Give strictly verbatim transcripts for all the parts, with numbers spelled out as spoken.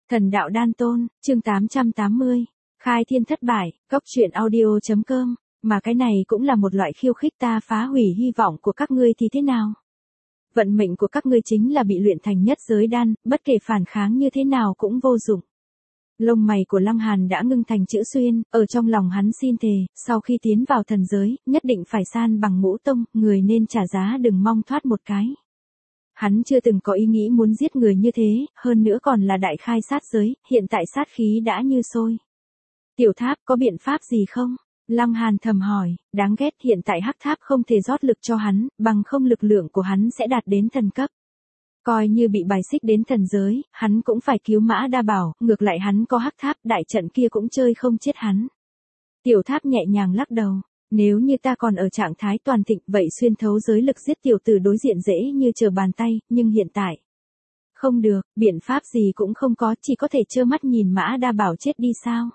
Thần đạo đan tôn, chương tám trăm tám mươi, khai thiên thất bại, góc truyện audio.com, mà cái này cũng là một loại khiêu khích ta phá hủy hy vọng của các ngươi thì thế nào? Vận mệnh của các ngươi chính là bị luyện thành nhất giới đan, bất kể phản kháng như thế nào cũng vô dụng. Lông mày của Lăng Hàn đã ngưng thành chữ xuyên, ở trong lòng hắn xin thề, sau khi tiến vào thần giới, nhất định phải san bằng ngũ tông, người nên trả giá đừng mong thoát một cái. Hắn chưa từng có ý nghĩ muốn giết người như thế, hơn nữa còn là đại khai sát giới, hiện tại sát khí đã như sôi. Tiểu Tháp có biện pháp gì không? Lăng Hàn thầm hỏi, đáng ghét hiện tại Hắc Tháp không thể rót lực cho hắn, bằng không lực lượng của hắn sẽ đạt đến thần cấp. Coi như bị bài xích đến thần giới, hắn cũng phải cứu Mã Đa Bảo, ngược lại hắn có Hắc Tháp, đại trận kia cũng chơi không chết hắn. Tiểu Tháp nhẹ nhàng lắc đầu. Nếu như ta còn ở trạng thái toàn thịnh, vậy xuyên thấu giới lực giết tiểu tử đối diện dễ như trở bàn tay, nhưng hiện tại không được, biện pháp gì cũng không có, chỉ có thể trơ mắt nhìn Mã Đa Bảo chết đi sao.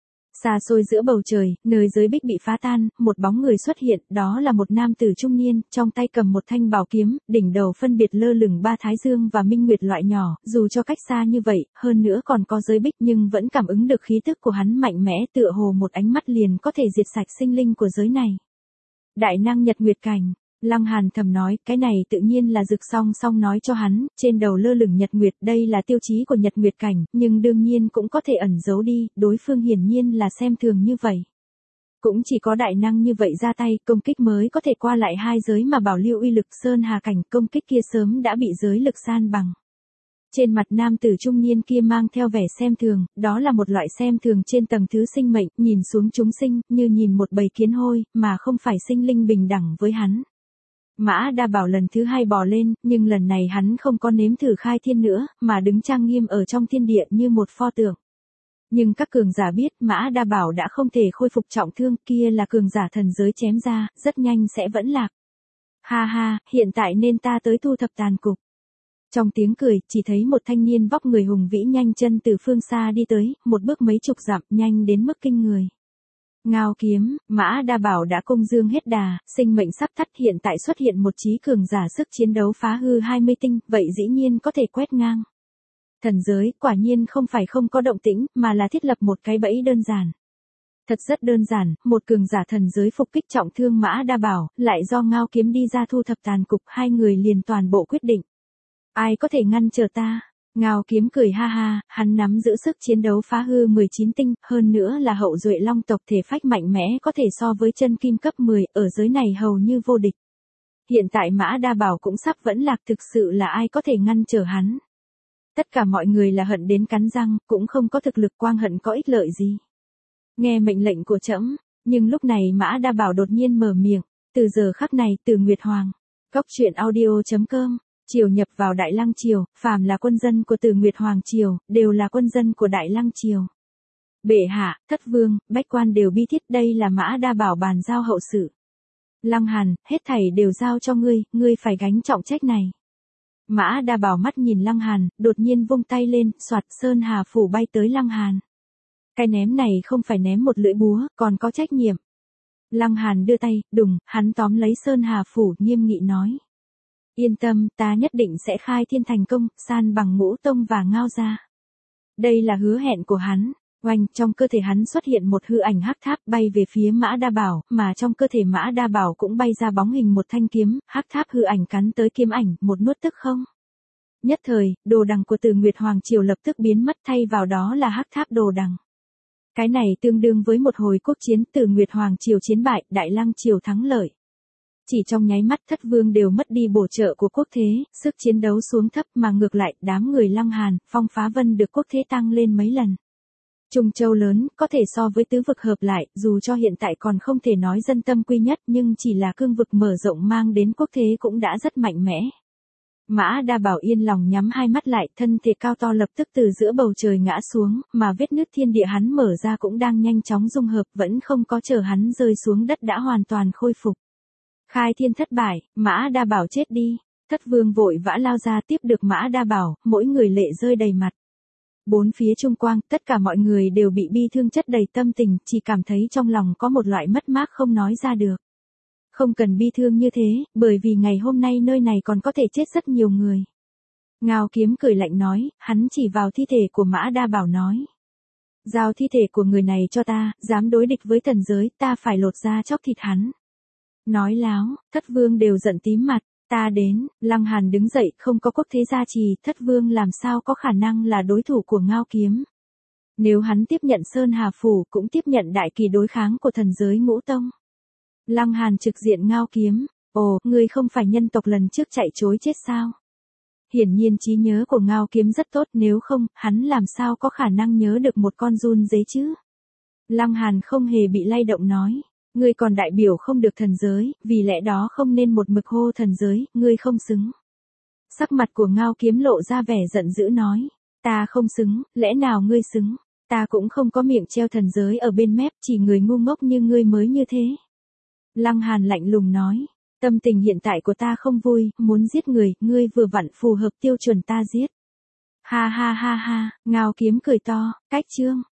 Xa xôi giữa bầu trời, nơi giới bích bị phá tan, một bóng người xuất hiện, đó là một nam tử trung niên, trong tay cầm một thanh bảo kiếm, đỉnh đầu phân biệt lơ lửng ba thái dương và minh nguyệt loại nhỏ, dù cho cách xa như vậy, hơn nữa còn có giới bích nhưng vẫn cảm ứng được khí tức của hắn mạnh mẽ, tựa hồ một ánh mắt liền có thể diệt sạch sinh linh của giới này. Đại năng Nhật Nguyệt Cảnh. Lăng Hàn thầm nói, cái này tự nhiên là Dực Song Song nói cho hắn, trên đầu lơ lửng Nhật Nguyệt, đây là tiêu chí của Nhật Nguyệt Cảnh, nhưng đương nhiên cũng có thể ẩn giấu đi, đối phương hiển nhiên là xem thường như vậy. Cũng chỉ có đại năng như vậy ra tay, công kích mới có thể qua lại hai giới mà bảo lưu uy lực Sơn Hà Cảnh, công kích kia sớm đã bị giới lực san bằng. Trên mặt nam tử trung niên kia mang theo vẻ xem thường, đó là một loại xem thường trên tầng thứ sinh mệnh, nhìn xuống chúng sinh, như nhìn một bầy kiến hôi, mà không phải sinh linh bình đẳng với hắn. Mã Đa Bảo lần thứ hai bò lên, nhưng lần này hắn không có nếm thử khai thiên nữa, mà đứng trang nghiêm ở trong thiên địa như một pho tượng. Nhưng các cường giả biết Mã Đa Bảo đã không thể khôi phục trọng thương, kia là cường giả thần giới chém ra, rất nhanh sẽ vẫn lạc. Ha ha, hiện tại nên ta tới thu thập tàn cục. Trong tiếng cười, chỉ thấy một thanh niên vóc người hùng vĩ nhanh chân từ phương xa đi tới, một bước mấy chục dặm, nhanh đến mức kinh người. Ngao kiếm, Mã Đa Bảo đã công dương hết đà, sinh mệnh sắp tắt, hiện tại xuất hiện một trí cường giả sức chiến đấu phá hư hai mươi tinh, vậy dĩ nhiên có thể quét ngang. Thần giới, quả nhiên không phải không có động tĩnh, mà là thiết lập một cái bẫy đơn giản. Thật rất đơn giản, một cường giả thần giới phục kích trọng thương Mã Đa Bảo, lại do Ngao kiếm đi ra thu thập tàn cục, hai người liền toàn bộ quyết định. Ai có thể ngăn trở ta? Ngao kiếm cười ha ha, hắn nắm giữ sức chiến đấu phá hư mười chín tinh, hơn nữa là hậu duệ long tộc, thể phách mạnh mẽ có thể so với chân kim cấp mười, ở giới này hầu như vô địch. Hiện tại Mã Đa Bảo cũng sắp vẫn lạc, thực sự là ai có thể ngăn trở hắn. Tất cả mọi người là hận đến cắn răng, cũng không có thực lực, quang hận có ích lợi gì. Nghe mệnh lệnh của trẫm, nhưng lúc này Mã Đa Bảo đột nhiên mở miệng, từ giờ khắc này, từ Nguyệt Hoàng, góc truyện audio.com. Triều nhập vào Đại Lăng Triều, phàm là quân dân của Từ Nguyệt Hoàng Triều, đều là quân dân của Đại Lăng Triều. Bệ hạ, thất vương, bách quan đều bi thiết, đây là Mã Đa Bảo bàn giao hậu sự. Lăng Hàn, hết thảy đều giao cho ngươi, ngươi phải gánh trọng trách này. Mã Đa Bảo mắt nhìn Lăng Hàn, đột nhiên vung tay lên, soạt sơn hà phủ bay tới Lăng Hàn. Cái ném này không phải ném một lưỡi búa, còn có trách nhiệm. Lăng Hàn đưa tay, đùng, hắn tóm lấy sơn hà phủ, nghiêm nghị nói. Yên tâm, ta nhất định sẽ khai thiên thành công, san bằng ngũ tông và Ngao gia. Đây là hứa hẹn của hắn. Oanh, trong cơ thể hắn xuất hiện một hư ảnh hắc tháp bay về phía Mã Đa Bảo, mà trong cơ thể Mã Đa Bảo cũng bay ra bóng hình một thanh kiếm, hắc tháp hư ảnh cắn tới kiếm ảnh, một nuốt tức không. Nhất thời, đồ đằng của Từ Nguyệt Hoàng Triều lập tức biến mất, thay vào đó là hắc tháp đồ đằng. Cái này tương đương với một hồi quốc chiến, Từ Nguyệt Hoàng Triều chiến bại, Đại Lăng Triều thắng lợi. Chỉ trong nháy mắt thất vương đều mất đi bổ trợ của quốc thế, sức chiến đấu xuống thấp, mà ngược lại đám người Lăng Hàn, Phong Phá Vân được quốc thế tăng lên mấy lần. Trung Châu lớn, có thể so với tứ vực hợp lại, dù cho hiện tại còn không thể nói dân tâm quy nhất, nhưng chỉ là cương vực mở rộng mang đến quốc thế cũng đã rất mạnh mẽ. Mã Đa Bảo yên lòng nhắm hai mắt lại, thân thể cao to lập tức từ giữa bầu trời ngã xuống, mà vết nứt thiên địa hắn mở ra cũng đang nhanh chóng dung hợp, vẫn không có chờ hắn rơi xuống đất đã hoàn toàn khôi phục. Khai thiên thất bại, Mã Đa Bảo chết đi. Thất vương vội vã lao ra tiếp được Mã Đa Bảo, mỗi người lệ rơi đầy mặt. Bốn phía trung quang, tất cả mọi người đều bị bi thương chất đầy tâm tình, chỉ cảm thấy trong lòng có một loại mất mát không nói ra được. Không cần bi thương như thế, bởi vì ngày hôm nay nơi này còn có thể chết rất nhiều người. Ngao Kiếm cười lạnh nói, hắn chỉ vào thi thể của Mã Đa Bảo nói. Giao thi thể của người này cho ta, dám đối địch với thần giới, ta phải lột da chóc thịt hắn. Nói láo, Thất Vương đều giận tím mặt, ta đến, Lăng Hàn đứng dậy, không có quốc thế gia trì, Thất Vương làm sao có khả năng là đối thủ của Ngao Kiếm. Nếu hắn tiếp nhận Sơn Hà Phủ cũng tiếp nhận đại kỳ đối kháng của thần giới ngũ tông. Lăng Hàn trực diện Ngao Kiếm, ồ, ngươi không phải nhân tộc lần trước chạy chối chết sao? Hiển nhiên trí nhớ của Ngao Kiếm rất tốt, nếu không, hắn làm sao có khả năng nhớ được một con run dế chứ? Lăng Hàn không hề bị lay động nói, ngươi còn đại biểu không được thần giới, vì lẽ đó không nên một mực hô thần giới, ngươi không xứng. Sắc mặt của Ngao Kiếm lộ ra vẻ giận dữ nói, ta không xứng, lẽ nào ngươi xứng? Ta cũng không có miệng treo thần giới ở bên mép, chỉ người ngu ngốc như ngươi mới như thế. Lăng Hàn lạnh lùng nói, tâm tình hiện tại của ta không vui, muốn giết người, ngươi vừa vặn phù hợp tiêu chuẩn ta giết. Ha ha ha ha, Ngao Kiếm cười to, cách chương.